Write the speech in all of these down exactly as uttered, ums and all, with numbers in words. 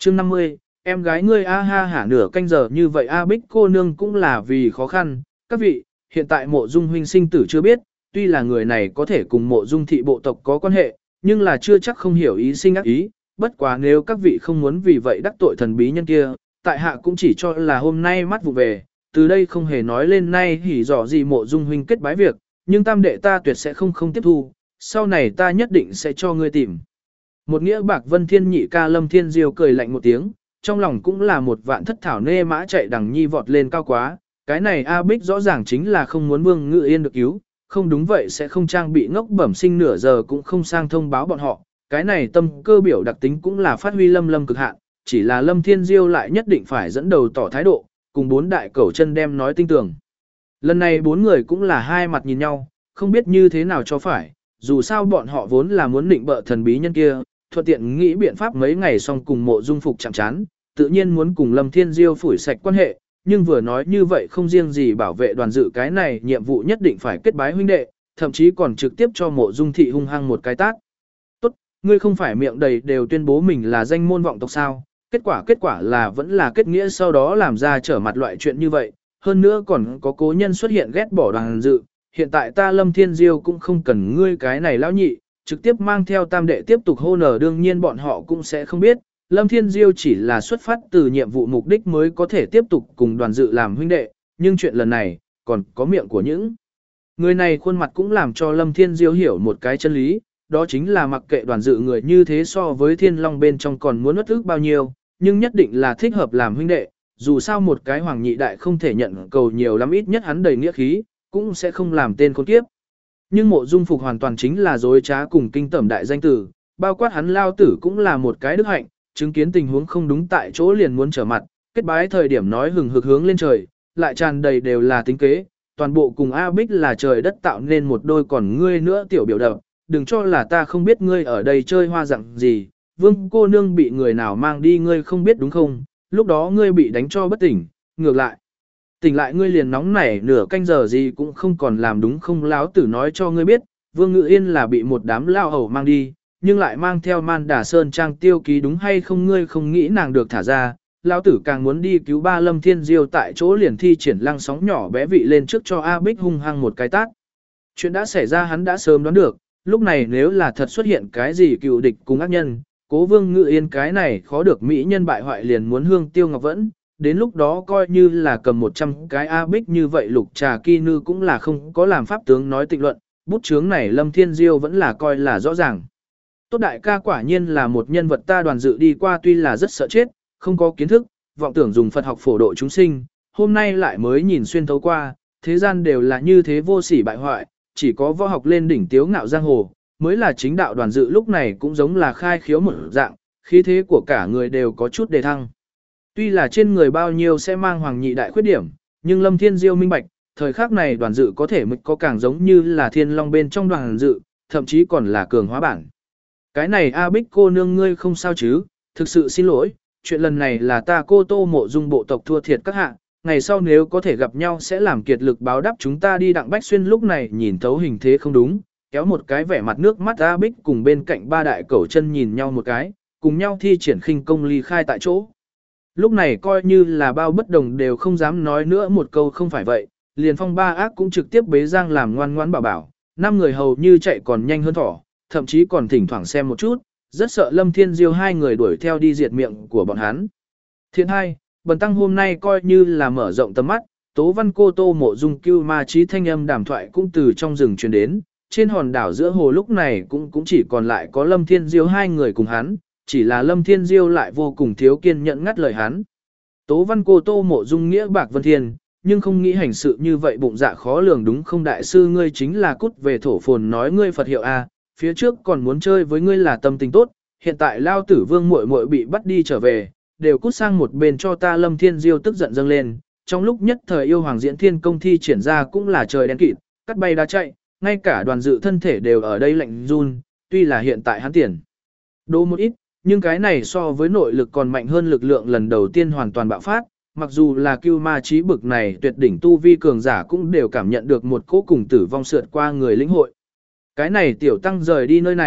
chương năm mươi, em gái ngươi a ha hả nửa canh giờ như vậy a Bích cô nương cũng là vì khó khăn, các vị, hiện tại mộ dung huynh sinh tử chưa biết, tuy là người này có thể cùng mộ dung thị bộ tộc có quan hệ, nhưng là chưa chắc không hiểu ý sinh ác ý, bất quá nếu các vị không muốn vì vậy đắc tội thần bí nhân kia, tại hạ cũng chỉ cho là hôm nay mắt vụ về, từ đây không hề nói lên nay hỉ dọ gì mộ dung huynh kết bái việc, nhưng tam đệ ta tuyệt sẽ không không tiếp thu, sau này ta nhất định sẽ cho ngươi tìm. Một nghĩa bạc vân thiên nhị ca Lâm Thiên Diêu cười lạnh một tiếng, trong lòng cũng là một vạn thất thảo nê mã chạy đằng nhi vọt lên cao quá, cái này A Bích rõ ràng chính là không muốn Vương Ngự Yên được cứu, không đúng vậy sẽ không trang bị ngốc bẩm sinh nửa giờ cũng không sang thông báo bọn họ, cái này tâm cơ biểu đặc tính cũng là phát huy lâm lâm cực hạn, chỉ là Lâm Thiên Diêu lại nhất định phải dẫn đầu tỏ thái độ, cùng bốn đại cẩu chân đem nói tinh tường. Lần này bốn người cũng là hai mặt nhìn nhau, không biết như thế nào cho phải, dù sao bọn họ vốn là muốn định bợ thần bí nhân kia, thuận tiện nghĩ biện pháp mấy ngày xong cùng mộ dung phục chạm chán, tự nhiên muốn cùng Lâm Thiên Diêu phủi sạch quan hệ, nhưng vừa nói như vậy không riêng gì bảo vệ đoàn dự cái này nhiệm vụ nhất định phải kết bái huynh đệ, thậm chí còn trực tiếp cho mộ dung thị hung hăng một cái tát. Tốt, ngươi không phải miệng đầy đều tuyên bố mình là danh môn vọng tộc sao, kết quả kết quả là vẫn là kết nghĩa sau đó làm ra trở mặt loại chuyện như vậy, hơn nữa còn có cố nhân xuất hiện ghét bỏ đoàn dự, hiện tại ta Lâm Thiên Diêu cũng không cần ngươi cái này lão nhị, trực tiếp mang theo tam đệ tiếp tục hô nở đương nhiên bọn họ cũng sẽ không biết, Lâm Thiên Diêu chỉ là xuất phát từ nhiệm vụ mục đích mới có thể tiếp tục cùng đoàn dự làm huynh đệ, nhưng chuyện lần này, còn có miệng của những người này khuôn mặt cũng làm cho Lâm Thiên Diêu hiểu một cái chân lý, đó chính là mặc kệ đoàn dự người như thế so với thiên long bên trong còn muốn nuốt ức bao nhiêu, nhưng nhất định là thích hợp làm huynh đệ, dù sao một cái hoàng nhị đại không thể nhận cầu nhiều lắm ít nhất hắn đầy nghĩa khí, cũng sẽ không làm tên khốn kiếp. Nhưng mộ dung phục hoàn toàn chính là dối trá cùng kinh tởm đại danh tử, bao quát hắn lao tử cũng là một cái đức hạnh, chứng kiến tình huống không đúng tại chỗ liền muốn trở mặt, kết bái thời điểm nói hừng hực hướng lên trời, lại tràn đầy đều là tính kế, toàn bộ cùng A Bích là trời đất tạo nên một đôi còn ngươi nữa tiểu biểu đập, đừng cho là ta không biết ngươi ở đây chơi hoa dạng gì, Vương cô nương bị người nào mang đi ngươi không biết đúng không, lúc đó ngươi bị đánh cho bất tỉnh, ngược lại. Tỉnh lại ngươi liền nóng nảy nửa canh giờ gì cũng không còn làm đúng không láo tử nói cho ngươi biết, Vương Ngự Yên là bị một đám lao hầu mang đi, nhưng lại mang theo Man Đà Sơn Trang tiêu ký đúng hay không ngươi không nghĩ nàng được thả ra, lão tử càng muốn đi cứu ba Lâm Thiên Diêu tại chỗ liền thi triển lăng sóng nhỏ bé vị lên trước cho A Bích hung hăng một cái tát. Chuyện đã xảy ra hắn đã sớm đoán được, lúc này nếu là thật xuất hiện cái gì cựu địch cùng ác nhân, cố Vương Ngự Yên cái này khó được mỹ nhân bại hoại liền muốn hương tiêu ngọc vẫn, đến lúc đó coi như là cầm một trăm cái A Bích như vậy lục trà kỳ nư cũng là không có làm pháp tướng nói tịnh luận, bút chướng này Lâm Thiên Diêu vẫn là coi là rõ ràng. Tốt đại ca quả nhiên là một nhân vật ta đoàn dự đi qua tuy là rất sợ chết, không có kiến thức, vọng tưởng dùng Phật học phổ độ chúng sinh, hôm nay lại mới nhìn xuyên thấu qua, thế gian đều là như thế vô sỉ bại hoại, chỉ có võ học lên đỉnh tiếu ngạo giang hồ, mới là chính đạo đoàn dự lúc này cũng giống là khai khiếu một dạng, khí thế của cả người đều có chút đề thăng. Tuy là trên người bao nhiêu sẽ mang hoàng nhị đại khuyết điểm, nhưng Lâm Thiên Diêu minh bạch, thời khắc này đoàn dự có thể mực có càng giống như là thiên long bên trong đoàn dự, thậm chí còn là cường hóa bản. Cái này A Bích cô nương ngươi không sao chứ, thực sự xin lỗi, chuyện lần này là ta cô Tô Mộ Dung bộ tộc thua thiệt các hạ, ngày sau nếu có thể gặp nhau sẽ làm kiệt lực báo đáp chúng ta đi. Đặng Bách Xuyên lúc này nhìn thấu hình thế không đúng, kéo một cái vẻ mặt nước mắt A Bích cùng bên cạnh ba đại cẩu chân nhìn nhau một cái, cùng nhau thi triển khinh công ly khai tại chỗ. Lúc này coi như là bao bất đồng đều không dám nói nữa một câu không phải vậy, liền phong ba ác cũng trực tiếp bế giang làm ngoan ngoãn bảo bảo, năm người hầu như chạy còn nhanh hơn thỏ, thậm chí còn thỉnh thoảng xem một chút, rất sợ Lâm Thiên Diêu hai người đuổi theo đi diệt miệng của bọn hắn. Thiện hai, Bần Tăng hôm nay coi như là mở rộng tầm mắt, Tố Văn cô Tô Mộ Dung cưu ma trí thanh âm đàm thoại cũng từ trong rừng truyền đến, trên hòn đảo giữa hồ lúc này cũng cũng chỉ còn lại có Lâm Thiên Diêu hai người cùng hắn, chỉ là Lâm Thiên Diêu lại vô cùng thiếu kiên nhẫn ngắt lời hắn. Tố Văn cô Tô Mộ Dung nghĩa bạc vân thiên, nhưng không nghĩ hành sự như vậy bụng dạ khó lường đúng không đại sư ngươi chính là cút về thổ phồn nói ngươi Phật hiệu a, phía trước còn muốn chơi với ngươi là tâm tình tốt, hiện tại lao tử vương muội muội bị bắt đi trở về, đều cút sang một bên cho ta. Lâm Thiên Diêu tức giận dâng lên, trong lúc nhất thời yêu hoàng diễn thiên công thi triển ra cũng là trời đen kịt, cắt bay đá chạy, ngay cả đoàn dự thân thể đều ở đây lạnh run, tuy là hiện tại hắn tiền đô một ít, nhưng cái này so với nội lực còn mạnh hơn lực lượng lần đầu tiên hoàn toàn bạo phát, mặc dù là cưu ma trí bực này tuyệt đỉnh tu vi cường giả cũng đều cảm nhận được một cỗ cùng tử vong sượt qua người lĩnh hội. Cái này tiểu tăng rời đi nơi này,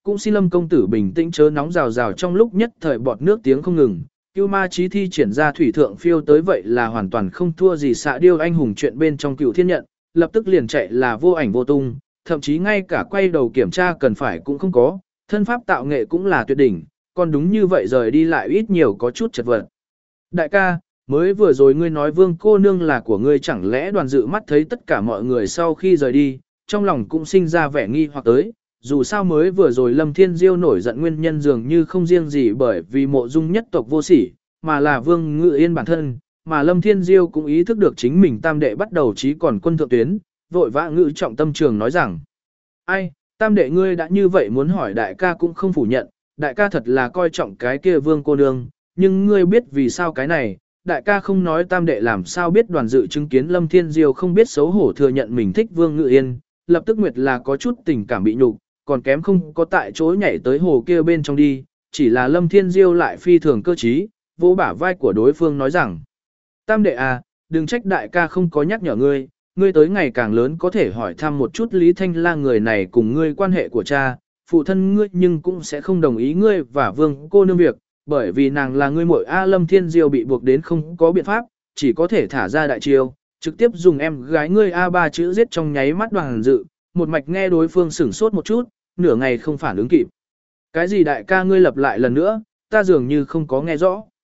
cũng xin Lâm công tử bình tĩnh chớ nóng rào rào trong lúc nhất thời bọt nước tiếng không ngừng. Cưu ma chí thi triển ra thủy thượng phiêu tới vậy là hoàn toàn không thua gì xạ điêu anh hùng chuyện bên trong Cựu Thiên Nhận, lập tức liền chạy là vô ảnh vô tung, thậm chí ngay cả quay đầu kiểm tra cần phải cũng không có, thân pháp tạo nghệ cũng là tuyệt đỉnh, còn đúng như vậy rời đi lại ít nhiều có chút chật vật. Đại ca, mới vừa rồi ngươi nói Vương cô nương là của ngươi, chẳng lẽ Đoàn Dự mắt thấy tất cả mọi người sau khi rời đi, trong lòng cũng sinh ra vẻ nghi hoặc tới, dù sao mới vừa rồi Lâm Thiên Diêu nổi giận nguyên nhân dường như không riêng gì bởi vì Mộ Dung nhất tộc vô sỉ, mà là Vương Ngự Yên bản thân, mà Lâm Thiên Diêu cũng ý thức được chính mình tam đệ bắt đầu chí còn quân thượng tuyến, vội vã ngự trọng tâm trường nói rằng: "Ai, tam đệ ngươi đã như vậy muốn hỏi đại ca cũng không phủ nhận, đại ca thật là coi trọng cái kia Vương cô nương, nhưng ngươi biết vì sao cái này, đại ca không nói tam đệ làm sao biết." Đoàn Dự chứng kiến Lâm Thiên Diêu không biết xấu hổ thừa nhận mình thích Vương Ngự Yên, lập tức nguyệt là có chút tình cảm bị nhục, còn kém không có tại chỗ nhảy tới hồ kia bên trong đi, chỉ là Lâm Thiên Diêu lại phi thường cơ trí, vỗ bả vai của đối phương nói rằng: "Tam đệ à, đừng trách đại ca không có nhắc nhở ngươi, ngươi tới ngày càng lớn có thể hỏi thăm một chút Lý Thanh La người này cùng ngươi quan hệ của cha, phụ thân ngươi nhưng cũng sẽ không đồng ý ngươi và Vương cô nương việc, bởi vì nàng là ngươi muội a." Lâm Thiên Diêu bị buộc đến không có biện pháp, chỉ có thể thả ra đại chiêu, trực tiếp dùng em gái ngươi a ba chữ giết trong nháy mắt Đoàn Dự, một mạch nghe đối phương sửng sốt một chút, nửa ngày không phản ứng kịp. "Cái gì đại ca?" ngươi lặp lại lần nữa, "ta dường như không có nghe rõ."